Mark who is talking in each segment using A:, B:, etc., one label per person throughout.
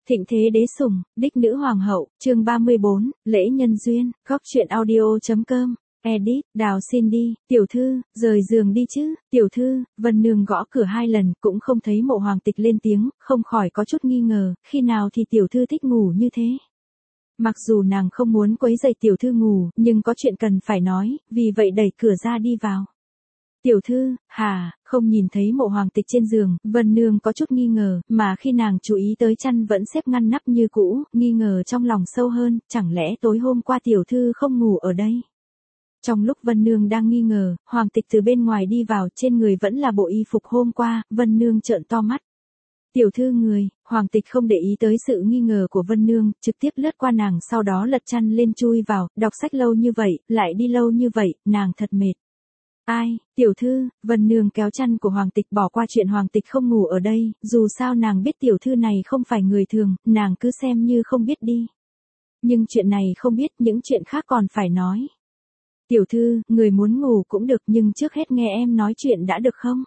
A: Thịnh thế đế sủng, đích nữ hoàng hậu, chương 34, lễ nhân duyên, góc truyện audio.com, edit, Đào xin đi, tiểu thư, rời giường đi chứ, tiểu thư, Vân Nương gõ cửa 2 lần, cũng không thấy Mộ Hoàng Tịch lên tiếng, không khỏi có chút nghi ngờ, khi nào thì tiểu thư thích ngủ như thế. Mặc dù nàng không muốn quấy rầy tiểu thư ngủ, nhưng có chuyện cần phải nói, vì vậy đẩy cửa ra đi vào. Tiểu thư, không nhìn thấy Mộ Hoàng Tịch trên giường, Vân Nương có chút nghi ngờ, mà khi nàng chú ý tới chăn vẫn xếp ngăn nắp như cũ, nghi ngờ trong lòng sâu hơn, chẳng lẽ tối hôm qua tiểu thư không ngủ ở đây? Trong lúc Vân Nương đang nghi ngờ, Hoàng Tịch từ bên ngoài đi vào, trên người vẫn là bộ y phục hôm qua, Vân Nương trợn to mắt. Tiểu thư người, Hoàng Tịch không để ý tới sự nghi ngờ của Vân Nương, trực tiếp lướt qua nàng, sau đó lật chăn lên chui vào, đọc sách lâu như vậy, lại đi lâu như vậy, nàng thật mệt. Ai, tiểu thư, Vân Nương kéo chăn của Hoàng Tịch, bỏ qua chuyện Hoàng Tịch không ngủ ở đây, dù sao nàng biết tiểu thư này không phải người thường, nàng cứ xem như không biết đi. Nhưng chuyện này không biết, những chuyện khác còn phải nói. Tiểu thư, người muốn ngủ cũng được, nhưng trước hết nghe em nói chuyện đã được không?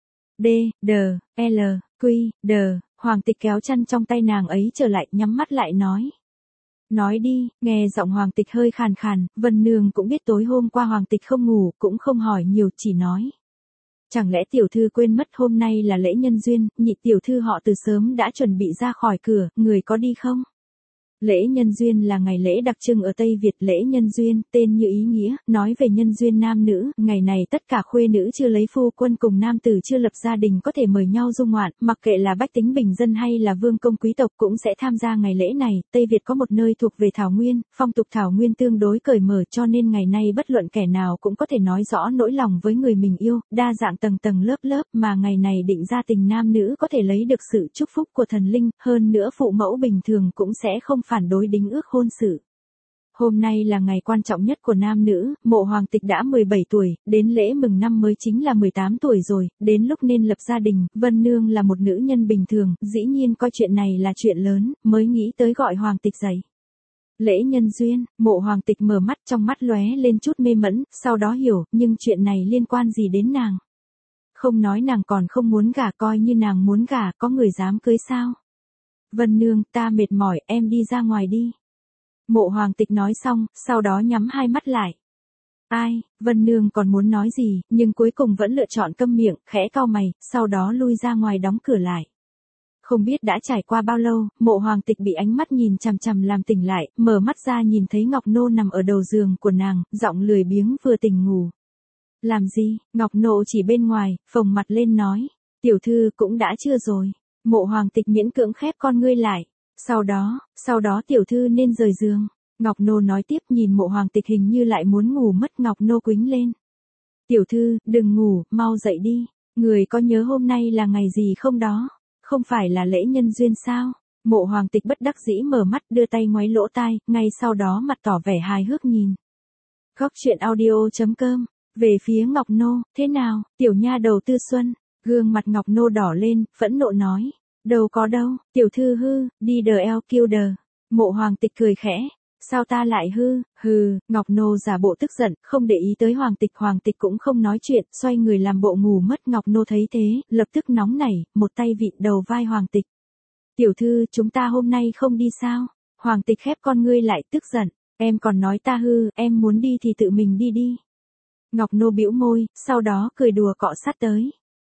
A: Hoàng Tịch kéo chăn trong tay nàng ấy trở lại, nhắm mắt lại nói. Nói đi, nghe giọng Hoàng Tịch hơi khàn khàn, Vân Nương cũng biết tối hôm qua Hoàng Tịch không ngủ, cũng không hỏi nhiều, chỉ nói. Chẳng lẽ tiểu thư quên mất hôm nay là lễ nhân duyên, nhị tiểu thư họ từ sớm đã chuẩn bị ra khỏi cửa, người có đi không? Lễ nhân duyên là ngày lễ đặc trưng ở Tây Việt, lễ nhân duyên, tên như ý nghĩa, nói về nhân duyên nam nữ, ngày này tất cả khuê nữ chưa lấy phu quân cùng nam tử chưa lập gia đình có thể mời nhau dung ngoạn, mặc kệ là bách tính bình dân hay là vương công quý tộc cũng sẽ tham gia ngày lễ này. Tây Việt có một nơi thuộc về Thảo Nguyên, phong tục Thảo Nguyên tương đối cởi mở, cho nên ngày nay bất luận kẻ nào cũng có thể nói rõ nỗi lòng với người mình yêu, đa dạng tầng tầng lớp lớp, mà ngày này định gia tình nam nữ có thể lấy được sự chúc phúc của thần linh, hơn nữa phụ mẫu bình thường cũng sẽ không phản đối đính ước hôn sự. Hôm nay là ngày quan trọng nhất của nam nữ, Mộ Hoàng Tịch đã 17 tuổi, đến lễ mừng năm mới chính là 18 tuổi rồi, đến lúc nên lập gia đình. Vân Nương là một nữ nhân bình thường, dĩ nhiên coi chuyện này là chuyện lớn, mới nghĩ tới gọi Hoàng Tịch dậy. Lễ nhân duyên, Mộ Hoàng Tịch mở mắt, trong mắt lóe lên chút mê mẫn, sau đó hiểu, nhưng chuyện này liên quan gì đến nàng? Không nói nàng còn không muốn gả, coi như nàng muốn gả, có người dám cưới sao? Vân Nương, ta mệt mỏi, em đi ra ngoài đi. Mộ Hoàng Tịch nói xong, sau đó nhắm 2 mắt lại. Ai, Vân Nương còn muốn nói gì, nhưng cuối cùng vẫn lựa chọn câm miệng, khẽ cau mày, sau đó lui ra ngoài đóng cửa lại. Không biết đã trải qua bao lâu, Mộ Hoàng Tịch bị ánh mắt nhìn chằm chằm làm tỉnh lại, mở mắt ra nhìn thấy Ngọc Nô nằm ở đầu giường của nàng, giọng lười biếng vừa tỉnh ngủ. Làm gì? Ngọc Nô chỉ bên ngoài, phồng mặt lên nói. Tiểu thư cũng đã trưa rồi. Mộ Hoàng Tịch miễn cưỡng khép con ngươi lại. Sau đó tiểu thư nên rời giường. Ngọc Nô nói tiếp, nhìn Mộ Hoàng Tịch hình như lại muốn ngủ mất. Ngọc Nô quýnh lên. Tiểu thư, đừng ngủ, mau dậy đi. Người có nhớ hôm nay là ngày gì không đó? Không phải là lễ nhân duyên sao? Mộ Hoàng Tịch bất đắc dĩ mở mắt, đưa tay ngoáy lỗ tai, ngay sau đó mặt tỏ vẻ hài hước nhìn. Góc truyện audio.com. Về phía Ngọc Nô, thế nào, tiểu nha đầu Tư Xuân? Gương mặt Ngọc Nô đỏ lên, phẫn nộ nói. Đâu có đâu, tiểu thư hư, đi đờ eo kiêu đờ. Mộ Hoàng Tịch cười khẽ. Sao ta lại hư, Ngọc Nô giả bộ tức giận, không để ý tới Hoàng Tịch cũng không nói chuyện, xoay người làm bộ ngủ mất. Ngọc Nô thấy thế, lập tức nóng nảy, một tay vịn đầu vai Hoàng Tịch. Tiểu thư, chúng ta hôm nay không đi sao? Hoàng Tịch khép con ngươi lại, tức giận. Em còn nói ta hư, em muốn đi thì tự mình đi đi. Ngọc Nô bĩu môi, sau đó cười đùa cọ sát tới.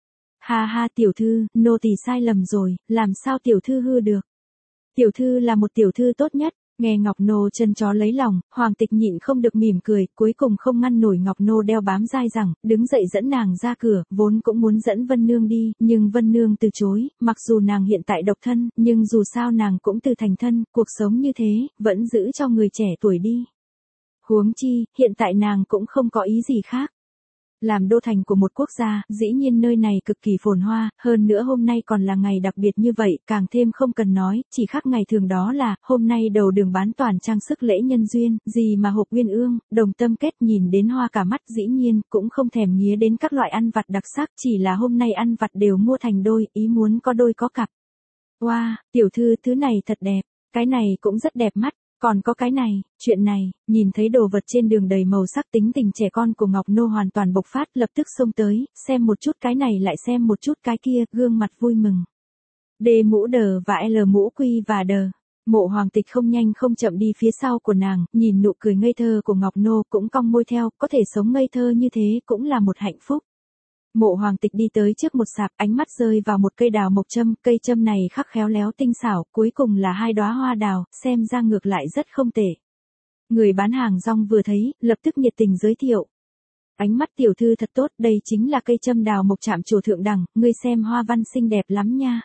A: Ha tiểu thư, nô tỳ sai lầm rồi, làm sao tiểu thư hư được? Tiểu thư là một tiểu thư tốt nhất. Nghe Ngọc Nô chân chó lấy lòng, Hoàng Tịch nhịn không được mỉm cười, cuối cùng không ngăn nổi Ngọc Nô đeo bám dai dẳng, đứng dậy dẫn nàng ra cửa, vốn cũng muốn dẫn Vân Nương đi, nhưng Vân Nương từ chối, mặc dù nàng hiện tại độc thân, nhưng dù sao nàng cũng từ thành thân, cuộc sống như thế, vẫn giữ cho người trẻ tuổi đi. Huống chi, hiện tại nàng cũng không có ý gì khác. Làm đô thành của một quốc gia, dĩ nhiên nơi này cực kỳ phồn hoa, hơn nữa hôm nay còn là ngày đặc biệt như vậy, càng thêm không cần nói, chỉ khác ngày thường đó là, hôm nay đầu đường bán toàn trang sức lễ nhân duyên, gì mà hộp uyên ương, đồng tâm kết, nhìn đến hoa cả mắt, dĩ nhiên, cũng không thèm nghía đến các loại ăn vặt đặc sắc, chỉ là hôm nay ăn vặt đều mua thành đôi, ý muốn có đôi có cặp. Wow, tiểu thư, thứ này thật đẹp, cái này cũng rất đẹp mắt. Còn có cái này, chuyện này, nhìn thấy đồ vật trên đường đầy màu sắc, tính tình trẻ con của Ngọc Nô hoàn toàn bộc phát, lập tức xông tới, xem một chút cái này lại xem một chút cái kia, gương mặt vui mừng. D mũ đờ và L mũ quy và đờ. Mộ Hoàng Tịch không nhanh không chậm đi phía sau của nàng, nhìn nụ cười ngây thơ của Ngọc Nô cũng cong môi theo, có thể sống ngây thơ như thế cũng là một hạnh phúc. Mộ Hoàng Tịch đi tới trước một sạp, ánh mắt rơi vào một cây đào mộc châm, cây châm này khắc khéo léo tinh xảo, cuối cùng là 2 đóa hoa đào, xem ra ngược lại rất không tệ. Người bán hàng rong vừa thấy, lập tức nhiệt tình giới thiệu. Ánh mắt tiểu thư thật tốt, đây chính là cây châm đào mộc trạm trổ thượng đẳng, ngươi xem hoa văn xinh đẹp lắm nha.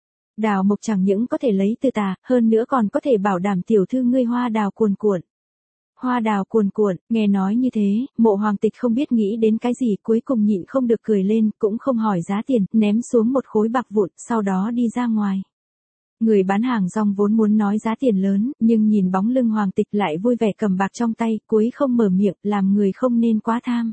A: Đào mộc chẳng những có thể lấy từ tà, hơn nữa còn có thể bảo đảm tiểu thư ngươi hoa đào cuồn cuộn. Hoa đào cuồn cuộn, nghe nói như thế, Mộ Hoàng Tịch không biết nghĩ đến cái gì, cuối cùng nhịn không được cười lên, cũng không hỏi giá tiền, ném xuống một khối bạc vụn, sau đó đi ra ngoài. Người bán hàng rong vốn muốn nói giá tiền lớn, nhưng nhìn bóng lưng Hoàng Tịch lại vui vẻ cầm bạc trong tay, cuối không mở miệng, làm người không nên quá tham.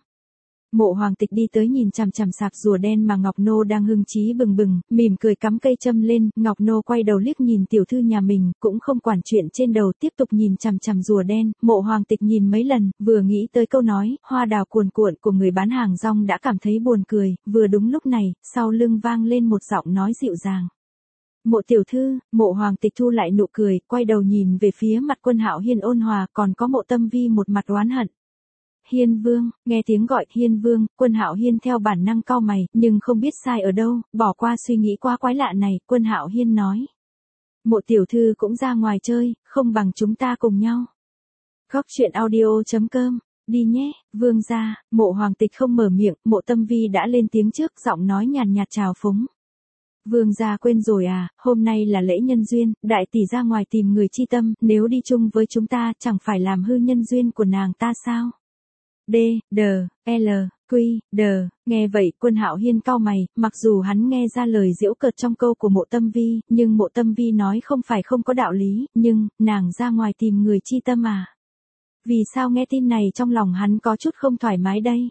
A: Mộ Hoàng Tịch đi tới nhìn chằm chằm sạp rùa đen mà Ngọc Nô đang hưng trí bừng bừng, mỉm cười cắm cây châm lên, Ngọc Nô quay đầu liếc nhìn tiểu thư nhà mình, cũng không quản chuyện trên đầu, tiếp tục nhìn chằm chằm rùa đen. Mộ Hoàng Tịch nhìn mấy lần, vừa nghĩ tới câu nói, hoa đào cuồn cuộn của người bán hàng rong đã cảm thấy buồn cười, vừa đúng lúc này, sau lưng vang lên một giọng nói dịu dàng. Mộ tiểu thư. Mộ Hoàng Tịch thu lại nụ cười, quay đầu nhìn về phía mặt Quân Hạo Hiên ôn hòa, còn có Mộ Tâm Vi một mặt oán hận. Hiên Vương, nghe tiếng gọi Hiên Vương, Quân Hạo Hiên theo bản năng cau mày, nhưng không biết sai ở đâu, bỏ qua suy nghĩ quá quái lạ này, Quân Hạo Hiên nói. Mộ tiểu thư cũng ra ngoài chơi, không bằng chúng ta cùng nhau. Góc truyện audio.com, đi nhé, Vương gia. Mộ Hoàng Tịch không mở miệng, Mộ Tâm Vi đã lên tiếng trước, giọng nói nhàn nhạt chào phúng. Vương gia quên rồi à, hôm nay là lễ nhân duyên, đại tỷ ra ngoài tìm người chi tâm, nếu đi chung với chúng ta chẳng phải làm hư nhân duyên của nàng ta sao? D, D, L, Q, D, nghe vậy Quân Hạo Hiên cau mày, mặc dù hắn nghe ra lời giễu cợt trong câu của Mộ Tâm Vi, nhưng Mộ Tâm Vi nói không phải không có đạo lý, nhưng, nàng ra ngoài tìm người chi tâm à? Vì sao nghe tin này trong lòng hắn có chút không thoải mái đây?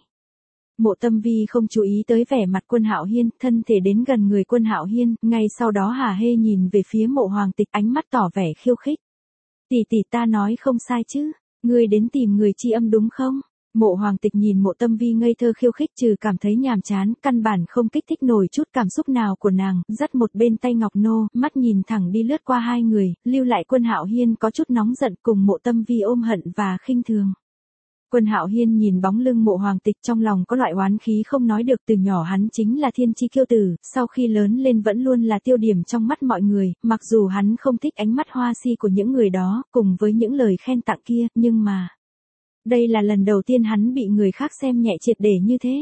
A: Mộ Tâm Vi không chú ý tới vẻ mặt Quân Hạo Hiên, thân thể đến gần người Quân Hạo Hiên, ngay sau đó hả hê nhìn về phía Mộ Hoàng Tịch, ánh mắt tỏ vẻ khiêu khích. Tỷ tỷ ta nói không sai chứ, ngươi đến tìm người chi âm đúng không? Mộ Hoàng Tịch nhìn Mộ Tâm Vi ngây thơ khiêu khích, trừ cảm thấy nhàm chán, căn bản không kích thích nổi chút cảm xúc nào của nàng, dắt một bên tay Ngọc Nô, mắt nhìn thẳng đi lướt qua hai người, lưu lại Quân Hạo Hiên có chút nóng giận, cùng Mộ Tâm Vi ôm hận và khinh thường. Quân Hạo Hiên nhìn bóng lưng Mộ Hoàng Tịch, trong lòng có loại oán khí không nói được, từ nhỏ hắn chính là thiên chi kiêu tử, sau khi lớn lên vẫn luôn là tiêu điểm trong mắt mọi người, mặc dù hắn không thích ánh mắt hoa si của những người đó, cùng với những lời khen tặng kia, nhưng mà đây là lần đầu tiên hắn bị người khác xem nhẹ triệt để như thế.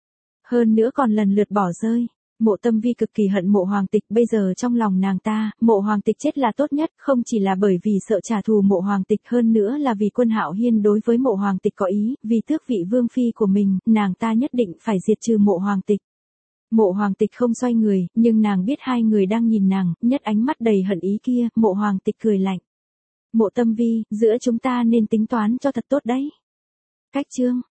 A: Hơn nữa còn lần lượt bỏ rơi. Mộ Tâm Vi cực kỳ hận Mộ Hoàng Tịch, bây giờ trong lòng nàng ta, Mộ Hoàng Tịch chết là tốt nhất, không chỉ là bởi vì sợ trả thù Mộ Hoàng Tịch, hơn nữa là vì Quân Hạo Hiên đối với Mộ Hoàng Tịch có ý, vì tước vị vương phi của mình, nàng ta nhất định phải diệt trừ Mộ Hoàng Tịch. Mộ Hoàng Tịch không xoay người, nhưng nàng biết hai người đang nhìn nàng, nhất ánh mắt đầy hận ý kia, Mộ Hoàng Tịch cười lạnh. Mộ Tâm Vi, giữa chúng ta nên tính toán cho thật tốt đấy. Cách chương